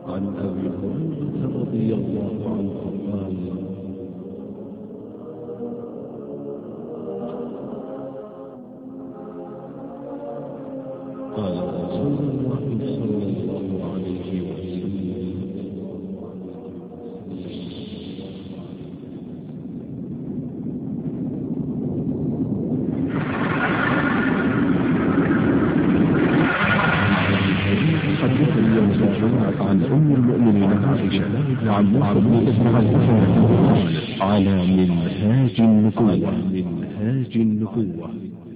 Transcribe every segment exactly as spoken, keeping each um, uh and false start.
عن أبي هريرة رضي الله عنه قال قال رسول الله صلى الله عليه وسلم عن أم المؤمنين عائشة وعن موسى بن إسماعيل على منهاج النبوة منهاج النبوة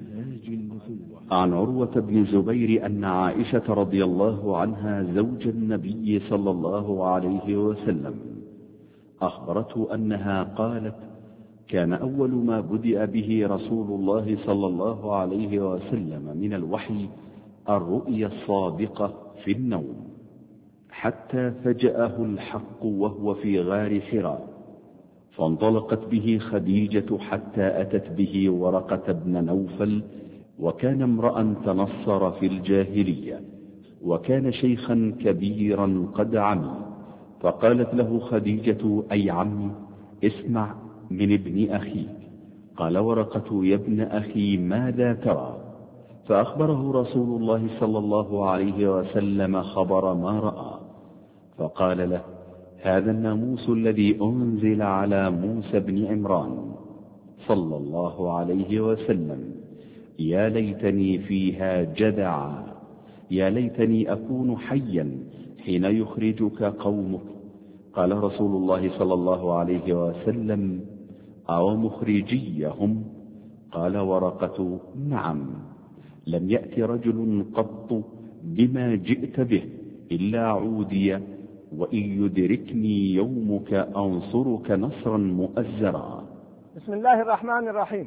عن عروة بن الزبير أن عائشة رضي الله عنها زوج النبي صلى الله عليه وسلم أخبرته أنها قالت: كان أول ما بدأ به رسول الله صلى الله عليه وسلم من الوحي الرؤيا الصادقة في النوم، حتى فجأه الحق وهو في غار حراء، فانطلقت به خديجة حتى أتت به ورقة بن نوفل، وكان امرأ تنصر في الجاهلية، وكان شيخا كبيرا قد عمي، فقالت له خديجة: أي عمي، اسمع من ابن أخيك. قال ورقة: يا ابن أخي، ماذا ترى؟ فأخبره رسول الله صلى الله عليه وسلم خبر ما رأى، فقال له: هذا الناموس الذي أنزل على موسى بن عمران صلى الله عليه وسلم، يا ليتني فيها جدعا، يا ليتني أكون حيا حين يخرجك قومك. قال رسول الله صلى الله عليه وسلم: أو مخرجيهم؟ قال ورقة: نعم، لم يأت رجل قط بما جئت به إلا عودي، وإن يدركني يومك أنصرك نصرا مؤزرا. بسم الله الرحمن الرحيم.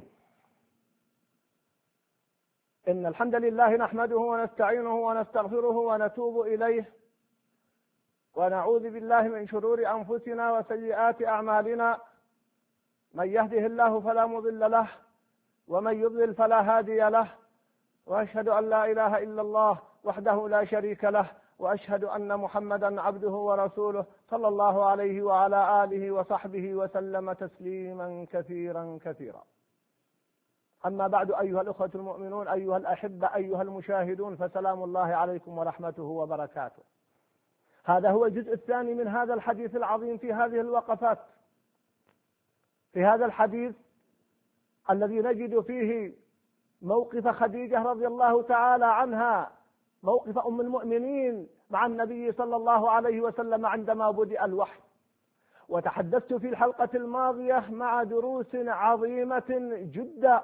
إن الحمد لله نحمده ونستعينه ونستغفره ونتوب إليه، ونعوذ بالله من شرور أنفسنا وسيئات أعمالنا، من يهده الله فلا مضل له، ومن يضلل فلا هادي له، وأشهد أن لا إله إلا الله وحده لا شريك له، وأشهد أن محمدا عبده ورسوله صلى الله عليه وعلى آله وصحبه وسلم تسليما كثيرا كثيرا. أما بعد، أيها الأخوة المؤمنون، أيها الأحبة، أيها المشاهدون، فسلام الله عليكم ورحمته وبركاته. هذا هو الجزء الثاني من هذا الحديث العظيم في هذه الوقفات، في هذا الحديث الذي نجد فيه موقف خديجة رضي الله تعالى عنها، موقف أم المؤمنين مع النبي صلى الله عليه وسلم عندما بدأ الوحي. وتحدثت في الحلقة الماضية مع دروس عظيمة جدا.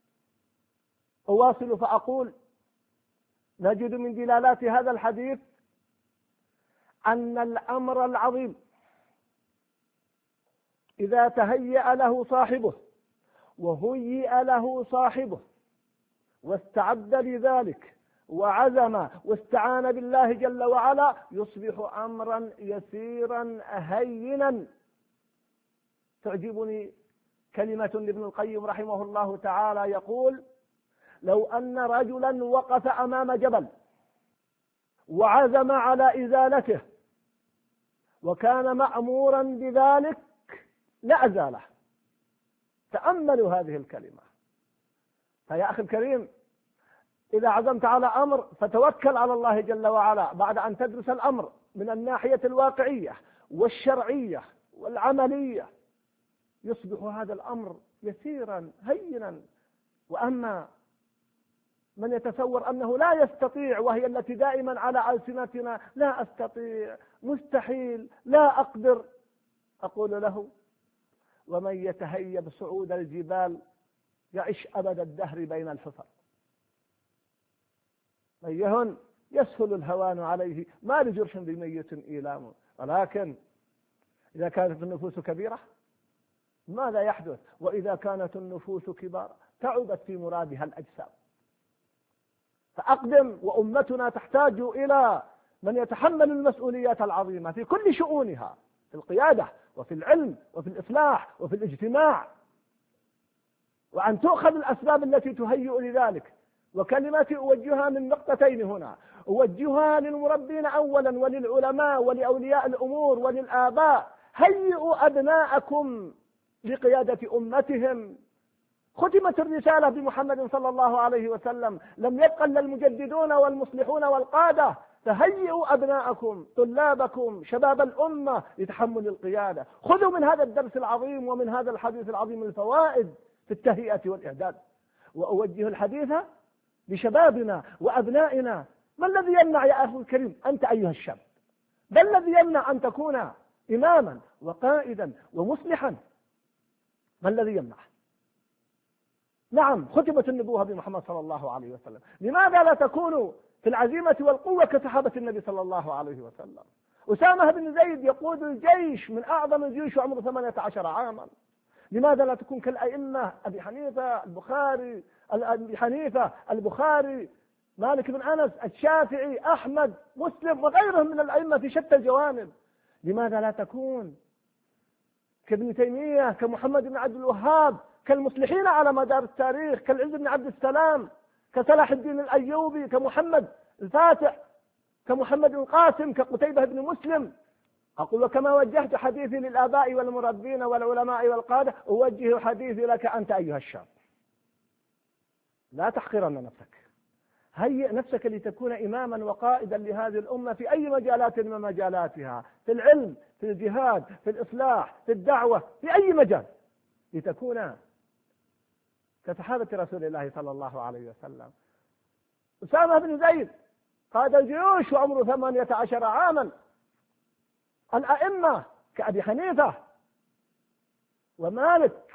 أواصل فأقول: نجد من دلالات هذا الحديث أن الأمر العظيم إذا تهيأ له صاحبه وهيئ له صاحبه واستعد لذلك وعزم واستعان بالله جل وعلا، يصبح أمرا يسيرا هينا. تعجبني كلمة لابن القيم رحمه الله تعالى يقول: لو أن رجلا وقف أمام جبل وعزم على إزالته وكان مأمورا بذلك لأزاله. تأملوا هذه الكلمة. فيا أخي الكريم، إذا عزمت على أمر فتوكل على الله جل وعلا بعد أن تدرس الأمر من الناحية الواقعية والشرعية والعملية، يصبح هذا الأمر يسيرا هينا. وأما من يتصور أنه لا يستطيع، وهي التي دائما على ألسنتنا: لا أستطيع، مستحيل، لا أقدر، أقول له: ومن يتهيب صعود الجبال يعيش أبد الدهر بين الحفر. من يهن يسهل الهوان عليه، ما لجرح بميت إيلام. ولكن إذا كانت النفوس كبيرة ماذا يحدث؟ وإذا كانت النفوس كبار تعبت في مرادها الأجسام. فأقدم، وأمتنا تحتاج إلى من يتحمل المسؤوليات العظيمة في كل شؤونها، في القيادة وفي العلم وفي الإصلاح وفي الاجتماع، وأن تؤخذ الأسباب التي تهيئ لذلك. وكلماتي أوجهها من نقطتين هنا: أوجهها للمربين أولا وللعلماء ولأولياء الأمور وللآباء: هيئوا أبناءكم لقيادة أمتهم. ختمت الرسالة بمحمد صلى الله عليه وسلم، لم يبق إلا المجددون والمصلحون والقادة. فهيئوا أبناءكم، طلابكم، شباب الأمة لتحمل القيادة. خذوا من هذا الدرس العظيم ومن هذا الحديث العظيم الفوائد في التهيئة والإعداد. وأوجه الحديث لشبابنا وأبنائنا: ما الذي يمنع يا أخي الكريم أنت أيها الشاب؟ ما الذي يمنع أن تكون إماما وقائدا ومصلحا؟ ما الذي يمنع؟ نعم، ختمت النبوة بمحمد صلى الله عليه وسلم. لماذا لا تكونوا في العزيمة والقوة كصحابة النبي صلى الله عليه وسلم؟ أسامة بن زيد يقود الجيش من أعظم الجيوش وعمره ثمانية عشر عاما. لماذا لا تكون كالأئمة أبي حنيفة البخاري أبي حنيفة البخاري مالك بن أنس الشافعي أحمد مسلم وغيرهم من الأئمة في شتى الجوانب؟ لماذا لا تكون كابن تيمية، كمحمد بن عبد الوهاب، كالمصلحين على مدار التاريخ، كالعز بن عبد السلام، كصلاح الدين الأيوبي، كمحمد الفاتح، كمحمد القاسم، كقتيبة بن مسلم؟ أقول: وكما وجهت حديثي للآباء والمربين والعلماء والقادة، أوجه حديثي لك أنت أيها الشاب. لا تحقرن نفسك، هيئ نفسك لتكون إماما وقائدا لهذه الأمة في أي مجالات من مجالاتها، في العلم، في الجهاد، في الإصلاح، في الدعوة، في أي مجال، لتكون كصحابة رسول الله صلى الله عليه وسلم. أسامة بن زيد قاد الجيوش وعمره ثمانية عشر عاما. الأئمة كأبي حنيفة ومالك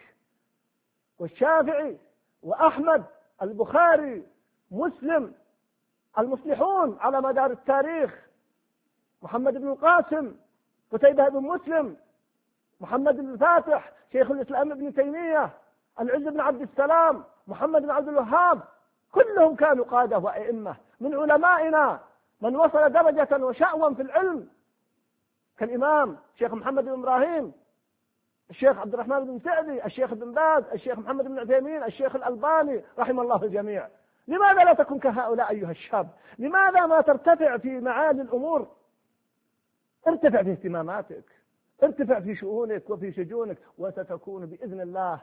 والشافعي وأحمد البخاري مسلم، المصلحون على مدار التاريخ: محمد بن القاسم، قتيبة بن مسلم، محمد بن الفاتح، شيخ الإسلام ابن تيمية، العز بن عبد السلام، محمد بن عبد الوهاب، كلهم كانوا قادة وأئمة. من علمائنا من وصل درجة وشأوا في العلم كالإمام الشيخ محمد بن إبراهيم، الشيخ عبد الرحمن بن سعدي، الشيخ بن باز، الشيخ محمد بن عثيمين، الشيخ الألباني، رحم الله الجميع. لماذا لا تكون كهؤلاء أيها الشاب؟ لماذا ما ترتفع في معالي الأمور؟ ارتفع في اهتماماتك، ارتفع في شؤونك وفي شجونك، وستكون بإذن الله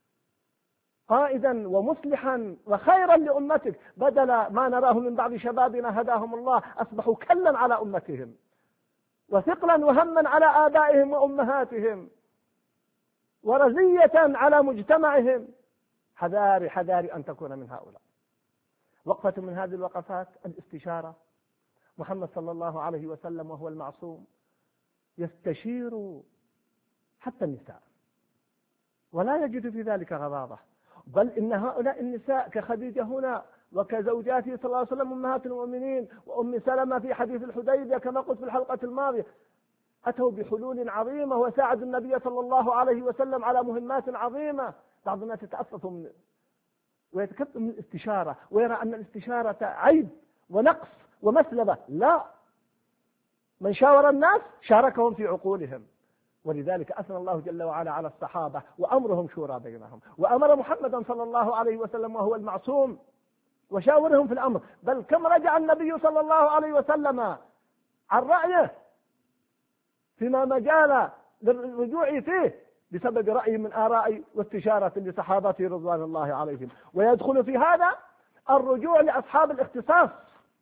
قائدا ومصلحا وخيرا لأمتك، بدل ما نراه من بعض شبابنا هداهم الله أصبحوا كلا على أمتهم وثقلا وهما على آبائهم وأمهاتهم ورزية على مجتمعهم. حذاري حذاري أن تكون من هؤلاء. وقفة من هذه الوقفات الاستشارة. محمد صلى الله عليه وسلم وهو المعصوم يستشير حتى النساء ولا يجد في ذلك غضاضة، بل إن هؤلاء النساء كخديجة هنا وكزوجاته صلى الله عليه وسلم أمهات المؤمنين وأم سلمة في حديث الحديبية كما قلت في الحلقة الماضية أتوا بحلول عظيمة وساعدوا النبي صلى الله عليه وسلم على مهمات عظيمة. بعض الناس يتأسف من ويتكتم من الاستشارة ويرى أن الاستشارة عيب ونقص ومسلبة. لا، من شاور الناس شاركهم في عقولهم، ولذلك أثنى الله جل وعلا على الصحابة وأمرهم شورى بينهم، وأمر محمدا صلى الله عليه وسلم وهو المعصوم وشاورهم في الأمر. بل كم رجع النبي صلى الله عليه وسلم عن رأيه فيما مجال للرجوع فيه بسبب رأي من آراء واستشارة لصحابته رضوان الله عليهم. ويدخل في هذا الرجوع لأصحاب الاختصاص.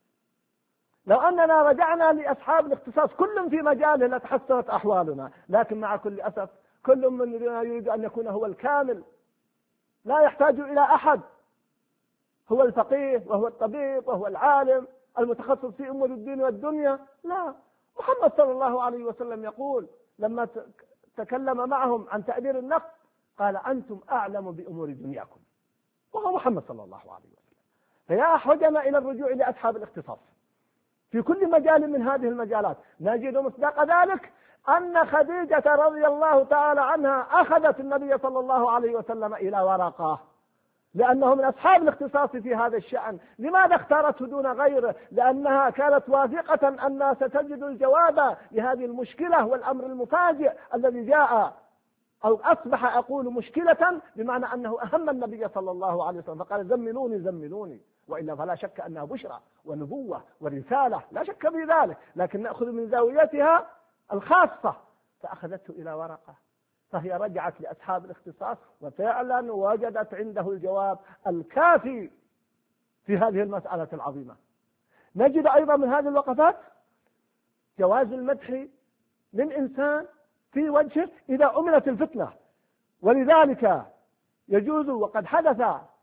لو أننا رجعنا لأصحاب الاختصاص كل في مجاله لتحسنت أحوالنا، لكن مع كل أسف كل مننا يريد أن يكون هو الكامل، لا يحتاج إلى أحد، هو الفقيه وهو الطبيب وهو العالم المتخصص في أمور الدين والدنيا. لا، محمد صلى الله عليه وسلم يقول لما تكلم معهم عن تأدير النقد قال: أنتم أعلم بأمور دنياكم، وهو محمد صلى الله عليه وسلم. فيا أحوجنا إلى الرجوع لأصحاب الاختصاص في كل مجال من هذه المجالات. نجد مصداق ذلك أن خديجة رضي الله تعالى عنها أخذت النبي صلى الله عليه وسلم إلى ورقة، لأنه من أصحاب الاختصاص في هذا الشأن. لماذا اختارته دون غيره؟ لأنها كانت واثقة أنها ستجد الجواب لهذه المشكلة والأمر المفاجئ الذي جاء، أو أصبح أقول مشكلة بمعنى أنه أهم النبي صلى الله عليه وسلم، فقال: زملوني زملوني وإلا فلا شك أنها بشرى ونبوة ورسالة، لا شك في ذلك، لكن نأخذ من زاويتها الخاصة. فأخذته إلى ورقة، فهي رجعت لأصحاب الاختصاص وفعلا وجدت عنده الجواب الكافي في هذه المسألة العظيمة. نجد أيضا من هذه الوقفات جواز المدح من إنسان في وجهه إذا أمنت الفتنة، ولذلك يجوز، وقد حدث،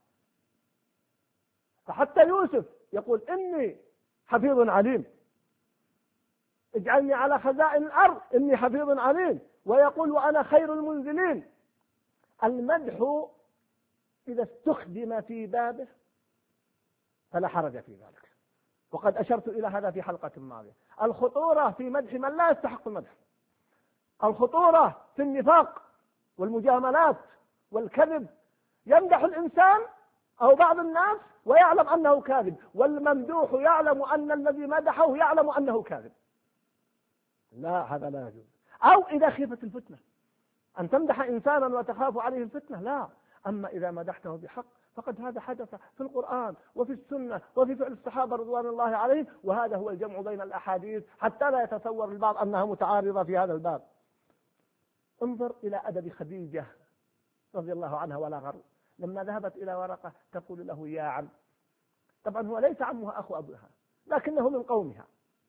فحتى يوسف يقول إني حفيظ عليم، اجعلني على خزائن الأرض إني حفيظ عليم، ويقول وأنا خير المنزلين. المدح إذا استخدم في بابه فلا حرج في ذلك، وقد أشرت إلى هذا في حلقة ماضية. الخطورة في مدح من لا يستحق المدح، الخطورة في النفاق والمجاملات والكذب. يمدح الإنسان أو بعض الناس ويعلم أنه كاذب، والممدوح يعلم أن الذي مدحه يعلم أنه كاذب. لا، هذا لا يجوز. أو إذا خيفت الفتنة، أن تمدح إنسانا وتخاف عليه الفتنة، لا. أما إذا مدحته بحق فقد هذا حدث في القرآن وفي السنة وفي فعل الصحابة رضوان الله عليهم، وهذا هو الجمع بين الأحاديث حتى لا يتصور البعض أنها متعارضة في هذا الباب. انظر إلى أدب خديجة رضي الله عنها ولا غر، لما ذهبت إلى ورقة تقول له يا عم، طبعا هو ليس عمها أخو أبوها لكنه من قومها،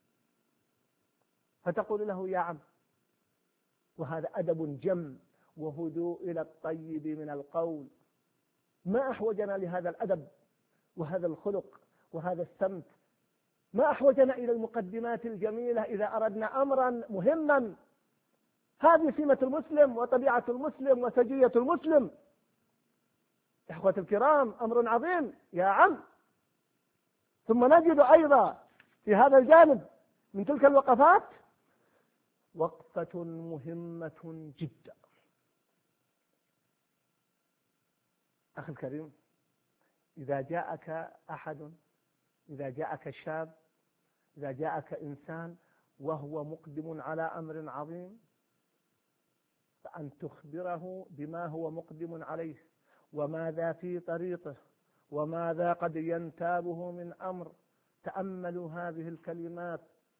فتقول له يا عم، وهذا أدب جم وهدوء إلى الطيب من القول. ما أحوجنا لهذا الأدب وهذا الخلق وهذا السمت؟ ما أحوجنا إلى المقدمات الجميلة إذا أردنا أمرا مهما؟ هذه سمة المسلم وطبيعة المسلم وسجية المسلم. إخوة الكرام، أمر عظيم يا عم. ثم نجد أيضا في هذا الجانب من تلك الوقفات وقفة مهمة جدا. أخي الكريم، إذا جاءك أحد، إذا جاءك شاب، إذا جاءك إنسان وهو مقدم على أمر عظيم، فأن تخبره بما هو مقدم عليه وماذا في طريقه وماذا قد ينتابه من أمر. تأملوا هذه الكلمات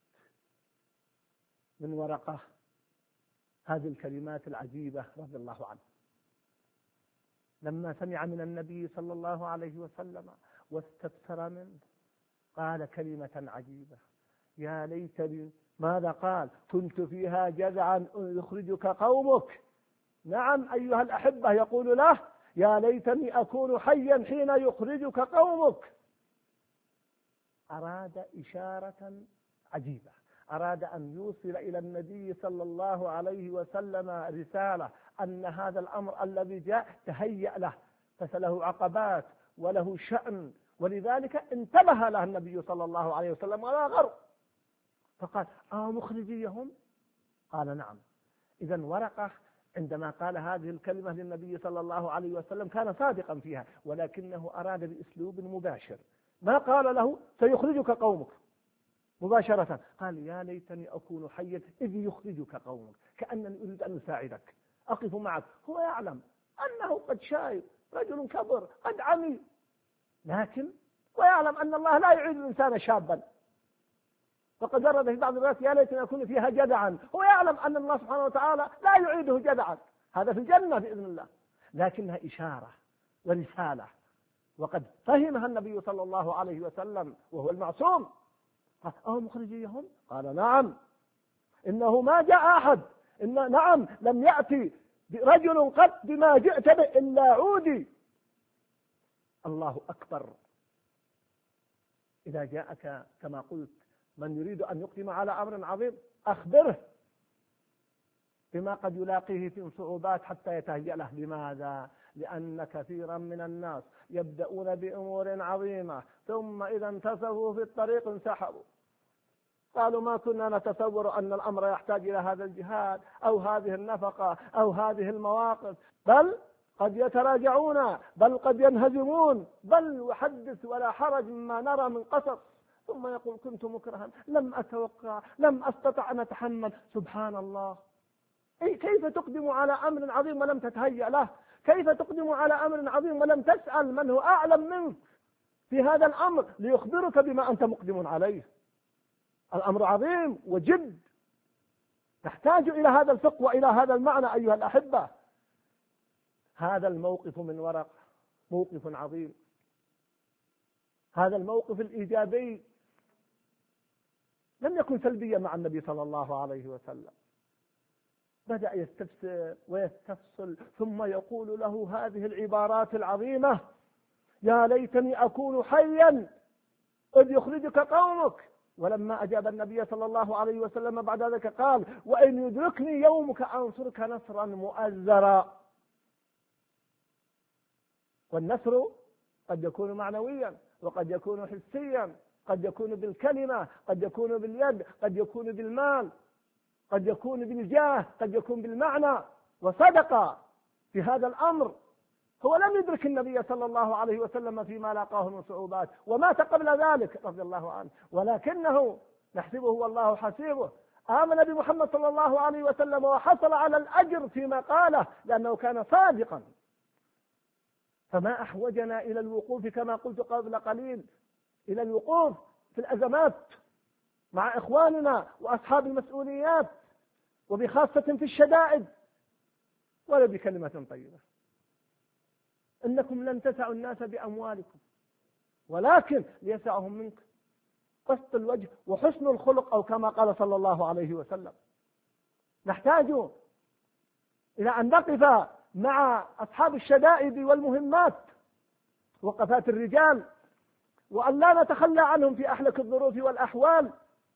من ورقة، هذه الكلمات العجيبة رضي الله عنه، لما سمع من النبي صلى الله عليه وسلم واستبصر منه قال كلمة عجيبة: يا ليتني، ماذا قال؟ كنت فيها جذعا يخرجك قومك. نعم أيها الأحبة، يقول له يا ليتني أكون حيا حين يخرجك قومك. أراد إشارة عجيبة، أراد أن يوصل إلى النبي صلى الله عليه وسلم رسالة أن هذا الأمر الذي جاء تهيأ له، فله عقبات وله شأن، ولذلك انتبه له النبي صلى الله عليه وسلم ولا غر. فقال: أو مخرجيهم؟ قال: نعم. إذن ورقة عندما قال هذه الكلمة للنبي صلى الله عليه وسلم كان صادقا فيها، ولكنه أراد بأسلوب مباشر. ما قال له سيخرجك قومك مباشرة، قال: يا ليتني أكون حيا إذ يخرجك قومك، كأنني أريد أن أساعدك، أقف معك. هو يعلم أنه قد شايب، رجل كبر قد عمي، لكن ويعلم أن الله لا يعيد الإنسان شابا. فقد ورد في بعض الروايات: يا ليتني أكون فيها جدعا. هو يعلم أن الله سبحانه وتعالى لا يعيده جدعا، هذا في الجنة بإذن الله، لكنها إشارة ورسالة، وقد فهمها النبي صلى الله عليه وسلم وهو المعصوم. قال: أو مخرجيهم؟ قال: نعم. إنه ما جاء أحد، إن نعم لم يأتي رجل قط بما جئت به إلا عودي. الله أكبر. إذا جاءك كما قلت من يريد أن يقدم على أمر عظيم، أخبره بما قد يلاقيه في صعوبات حتى يتهيأ له. لماذا؟ لأن كثيرا من الناس يبدأون بأمور عظيمة ثم إذا انتصفوا في الطريق انسحبوا، قالوا ما كنا نتصور أن الأمر يحتاج إلى هذا الجهاد أو هذه النفقة أو هذه المواقف، بل قد يتراجعون، بل قد ينهزمون، بل وحدث ولا حرج مما نرى من قصص. ثم يقول: كنت مكرها، لم أتوقع، لم أستطع أن أتحمل. سبحان الله. أي كيف تقدم على أمر عظيم ولم تتهيأ له؟ كيف تقدم على أمر عظيم ولم تسأل من هو أعلم منك؟ في هذا الأمر ليخبرك بما أنت مقدم عليه. الأمر عظيم وجد، نحتاج إلى هذا الفقه وإلى هذا المعنى أيها الأحبة. هذا الموقف من ورقة موقف عظيم، هذا الموقف الإيجابي لم يكن سلبيا مع النبي صلى الله عليه وسلم، بدأ يستفسر ويستفصل ثم يقول له هذه العبارات العظيمة: يا ليتني أكون حيا إذ يخرجك قومك. ولما أجاب النبي صلى الله عليه وسلم بعد ذلك قال: وإن يدركني يومك أنصرك نصرا مؤزرا. والنصر قد يكون معنويا وقد يكون حسيا، قد يكون بالكلمة، قد يكون باليد، قد يكون بالمال، قد يكون بالجاه، قد يكون بالمعنى. وصدق في هذا الأمر. هو لم يدرك النبي صلى الله عليه وسلم فيما لاقاه من صعوبات ومات قبل ذلك رضي الله عنه، ولكنه نحسبه والله حسيبه آمن بمحمد صلى الله عليه وسلم وحصل على الأجر فيما قاله لأنه كان صادقا. فما أحوجنا إلى الوقوف كما قلت قبل قليل، إلى الوقوف في الأزمات مع إخواننا وأصحاب المسؤوليات، وبخاصة في الشدائد، ولا بكلمة طيبة. إنكم لن تسعوا الناس بأموالكم ولكن ليسعهم منك قسط الوجه وحسن الخلق، أو كما قال صلى الله عليه وسلم. نحتاج إلى أن نقف مع أصحاب الشدائد والمهمات وقفات الرجال، وأن لا نتخلى عنهم في أحلك الظروف والأحوال.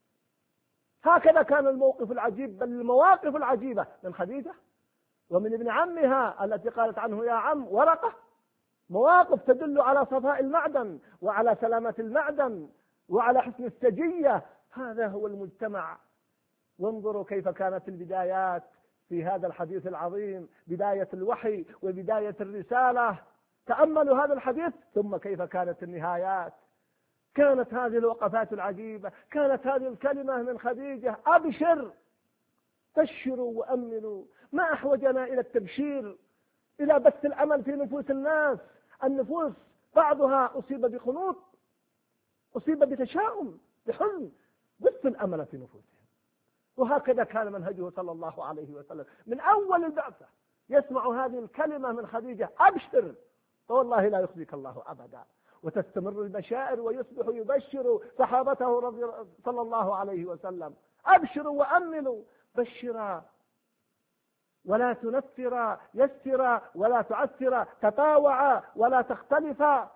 هكذا كان الموقف العجيب، بل المواقف العجيبة من خديجة ومن ابن عمها التي قالت عنه يا عم ورقة، مواقف تدل على صفاء المعدن وعلى سلامة المعدن وعلى حسن السجية. هذا هو المجتمع. وانظروا كيف كانت البدايات في هذا الحديث العظيم، بداية الوحي وبداية الرسالة. تأملوا هذا الحديث ثم كيف كانت النهايات. كانت هذه الوقفات العجيبة، كانت هذه الكلمة من خديجة: أبشر، بشروا وأمنوا. ما أحوجنا إلى التبشير، إلى بث الأمل في نفوس الناس. النفوس بعضها أصيب بقنوط، أصيب بتشاؤم، بحزن. بث الأمل في نفوسهم. وهكذا كان منهجه صلى الله عليه وسلم من أول البعثة. يسمع هذه الكلمة من خديجة: أبشر، فوالله لا يخزيك الله أبدا. وتستمر البشائر ويصبح يبشر صحابته رضي صلى الله عليه وسلم: أبشروا وأمنوا، بشرا ولا تنفرا، يسرا ولا تعسرا، تطاوعا ولا تختلفا.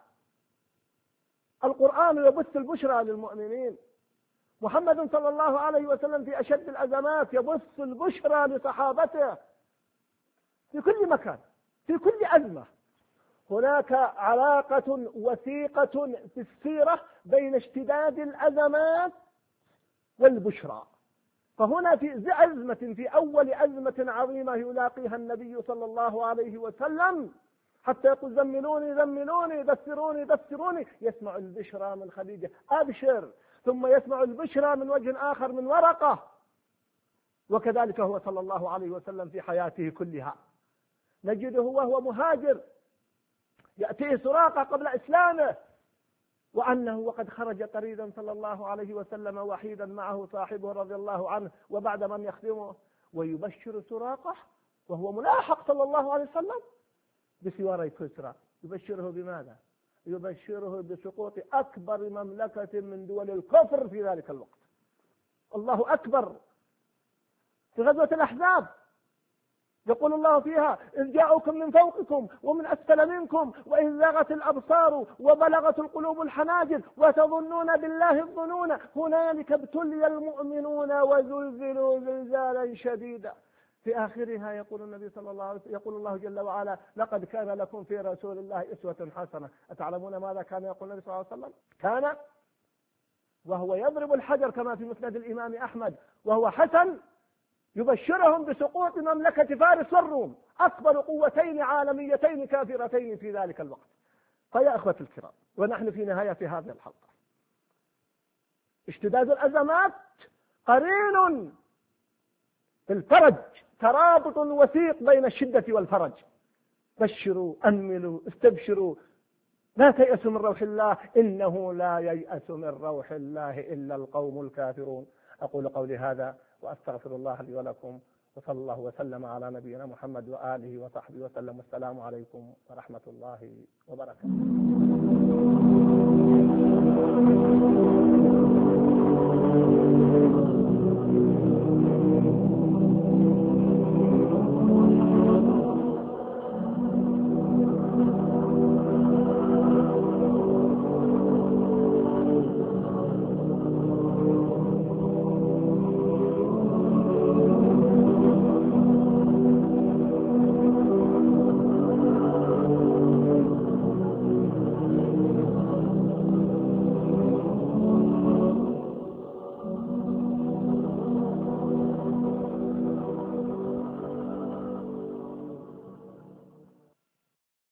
القرآن يبث البشرى للمؤمنين. محمد صلى الله عليه وسلم في أشد الأزمات يبث البشرى لصحابته في كل مكان، في كل أزمة. هناك علاقة وثيقة في السيرة بين اشتداد الأزمات والبشرى. فهنا في أزمة، في أول أزمة عظيمة يلاقيها النبي صلى الله عليه وسلم حتى يقول: زملوني زملوني، دثروني دثروني، يسمع البشرى من خديجة: أبشر. ثم يسمع البشرى من وجه آخر من ورقة. وكذلك هو صلى الله عليه وسلم في حياته كلها. نجده وهو مهاجر يأتيه سراقة قبل إسلامه، وأنه وقد خرج طريدا صلى الله عليه وسلم وحيدا معه صاحبه رضي الله عنه وبعد من يخدمه، ويبشر سراقة وهو ملاحق صلى الله عليه وسلم بسواري كسرى. يبشره بماذا؟ يبشره بسقوط أكبر مملكة من دول الكفر في ذلك الوقت. الله أكبر. في غزوة الأحزاب يقول الله فيها: إذ جاءوكم من فوقكم ومن أسفل منكم وإذ زاغت الأبصار وبلغت القلوب الحناجر وتظنون بالله الظنون هنالك ابتلي المؤمنون وزلزلوا زلزالا شديدا. في آخرها يقول النبي صلى الله عليه وسلم، يقول الله جل وعلا: لقد كان لكم في رسول الله أسوة حسنة. أتعلمون ماذا كان يقول النبي صلى الله عليه وسلم؟ كان وهو يضرب الحجر كما في مسند الإمام أحمد وهو حسن يبشرهم بسقوط مملكة فارس والروم، أكبر قوتين عالميتين كافرتين في ذلك الوقت. فيا أخوة الكرام، ونحن في نهاية هذه الحلقة، اشتداد الأزمات قرين بالفرج، ترابط وثيق بين الشدة والفرج. بشروا، أنملوا، استبشروا. لا تيأسوا من روح الله إنه لا ييأس من روح الله إلا القوم الكافرون. أقول قولي هذا وأستغفر الله لي ولكم، وصلى الله وسلم على نبينا محمد وآله وصحبه وسلم. والسلام عليكم ورحمة الله وبركاته.